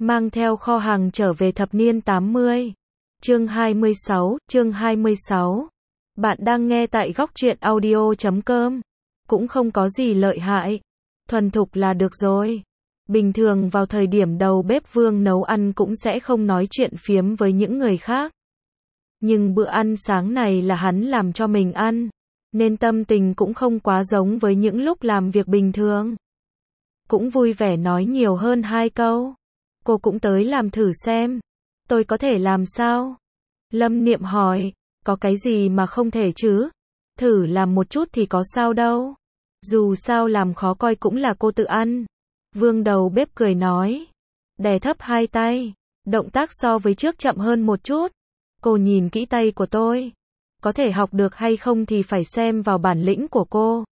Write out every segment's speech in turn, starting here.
mang theo kho hàng trở về thập niên 80. Chương 26. Bạn đang nghe tại góc truyện audio.com. Cũng không có gì lợi hại, thuần thục là được rồi. Bình thường vào thời điểm đầu bếp Vương nấu ăn cũng sẽ không nói chuyện phiếm với những người khác. Nhưng bữa ăn sáng này là hắn làm cho mình ăn, nên tâm tình cũng không quá giống với những lúc làm việc bình thường. Cũng vui vẻ nói nhiều hơn 2 câu. Cô cũng tới làm thử xem. Tôi có thể làm sao? Lâm Niệm hỏi. Có cái gì mà không thể chứ? Thử làm một chút thì có sao đâu. Dù sao làm khó coi cũng là cô tự ăn. Vương đầu bếp cười nói. Đè thấp 2 tay. Động tác so với trước chậm hơn một chút. Cô nhìn kỹ tay của tôi. Có thể học được hay không thì phải xem vào bản lĩnh của cô.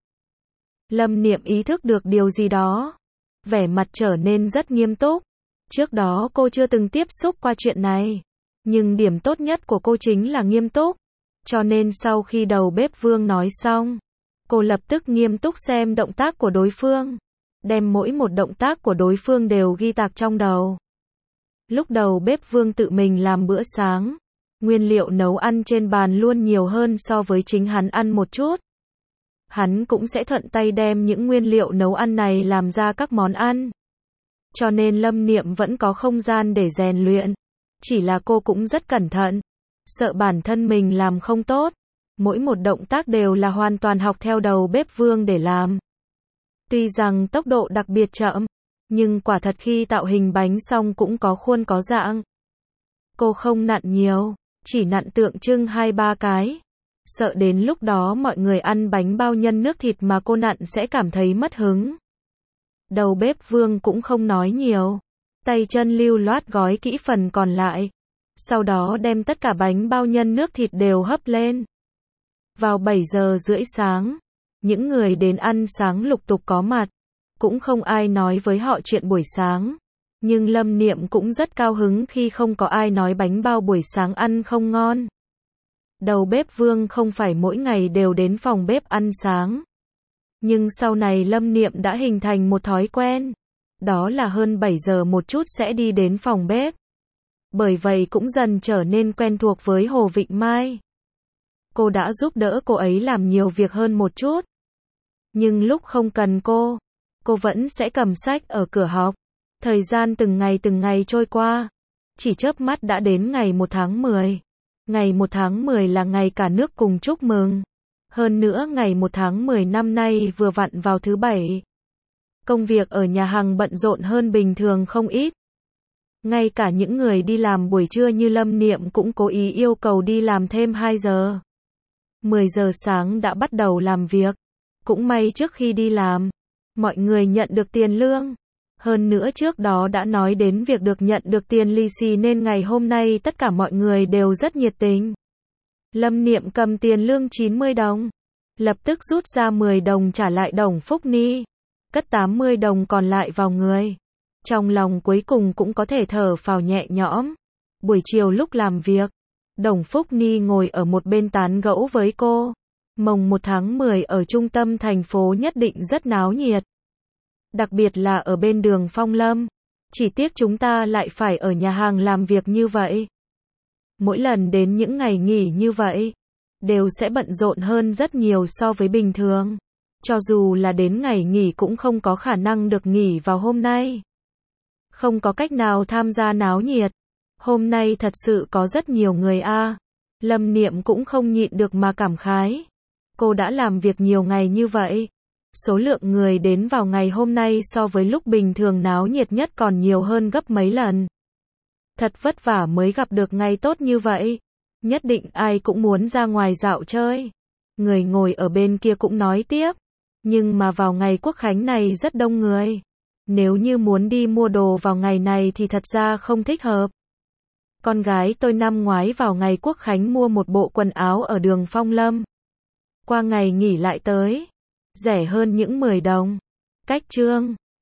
Lâm Niệm ý thức được điều gì đó. Vẻ mặt trở nên rất nghiêm túc. Trước đó cô chưa từng tiếp xúc qua chuyện này. Nhưng điểm tốt nhất của cô chính là nghiêm túc. Cho nên sau khi đầu bếp Vương nói xong, cô lập tức nghiêm túc xem động tác của đối phương. Đem mỗi một động tác của đối phương đều ghi tạc trong đầu. Lúc đầu bếp Vương tự mình làm bữa sáng, nguyên liệu nấu ăn trên bàn luôn nhiều hơn so với chính hắn ăn một chút. Hắn cũng sẽ thuận tay đem những nguyên liệu nấu ăn này làm ra các món ăn. Cho nên Lâm Niệm vẫn có không gian để rèn luyện. Chỉ là cô cũng rất cẩn thận. Sợ bản thân mình làm không tốt. Mỗi một động tác đều là hoàn toàn học theo đầu bếp Vương để làm. Tuy rằng tốc độ đặc biệt chậm, nhưng quả thật khi tạo hình bánh xong cũng có khuôn có dạng. Cô không nặn nhiều, chỉ nặn tượng trưng 2-3 cái. Sợ đến lúc đó mọi người ăn bánh bao nhân nước thịt mà cô nặn sẽ cảm thấy mất hứng. Đầu bếp Vương cũng không nói nhiều. Tay chân lưu loát gói kỹ phần còn lại. Sau đó đem tất cả bánh bao nhân nước thịt đều hấp lên. Vào 7 giờ rưỡi sáng, những người đến ăn sáng lục tục có mặt. Cũng không ai nói với họ chuyện buổi sáng. Nhưng Lâm Niệm cũng rất cao hứng khi không có ai nói bánh bao buổi sáng ăn không ngon. Đầu bếp Vương không phải mỗi ngày đều đến phòng bếp ăn sáng. Nhưng sau này Lâm Niệm đã hình thành một thói quen. Đó là hơn 7 giờ một chút sẽ đi đến phòng bếp. Bởi vậy cũng dần trở nên quen thuộc với Hồ Vịnh Mai. Cô đã giúp đỡ cô ấy làm nhiều việc hơn một chút. Nhưng lúc không cần cô vẫn sẽ cầm sách ở cửa học. Thời gian từng ngày trôi qua. Chỉ chớp mắt đã đến ngày 1 tháng 10. Ngày 1 tháng 10 là ngày cả nước cùng chúc mừng. Hơn nữa ngày 1 tháng 10 năm nay vừa vặn vào thứ 7. Công việc ở nhà hàng bận rộn hơn bình thường không ít. Ngay cả những người đi làm buổi trưa như Lâm Niệm cũng cố ý yêu cầu đi làm thêm 2 giờ. 10 giờ sáng đã bắt đầu làm việc. Cũng may trước khi đi làm, mọi người nhận được tiền lương. Hơn nữa trước đó đã nói đến việc được nhận được tiền lì xì nên ngày hôm nay tất cả mọi người đều rất nhiệt tình. Lâm Niệm cầm tiền lương 90 đồng. Lập tức rút ra 10 đồng trả lại Đồng Phúc Ni. Cất 80 đồng còn lại vào người. Trong lòng cuối cùng cũng có thể thở phào nhẹ nhõm. Buổi chiều lúc làm việc, Đồng Phúc Ni ngồi ở một bên tán gẫu với cô. Mồng 1 tháng 10 ở trung tâm thành phố nhất định rất náo nhiệt. Đặc biệt là ở bên đường Phong Lâm. Chỉ tiếc chúng ta lại phải ở nhà hàng làm việc như vậy. Mỗi lần đến những ngày nghỉ như vậy, đều sẽ bận rộn hơn rất nhiều so với bình thường. Cho dù là đến ngày nghỉ cũng không có khả năng được nghỉ vào hôm nay. Không có cách nào tham gia náo nhiệt. Hôm nay thật sự có rất nhiều người a. Lâm Niệm cũng không nhịn được mà cảm khái. Cô đã làm việc nhiều ngày như vậy. Số lượng người đến vào ngày hôm nay so với lúc bình thường náo nhiệt nhất còn nhiều hơn gấp mấy lần. Thật vất vả mới gặp được ngày tốt như vậy. Nhất định ai cũng muốn ra ngoài dạo chơi. Người ngồi ở bên kia cũng nói tiếp. Nhưng mà vào ngày Quốc Khánh này rất đông người. Nếu như muốn đi mua đồ vào ngày này thì thật ra không thích hợp. Con gái tôi năm ngoái vào ngày Quốc Khánh mua một bộ quần áo ở đường Phong Lâm. Qua ngày nghỉ lại tới. Rẻ hơn những 10 đồng. Cách trương.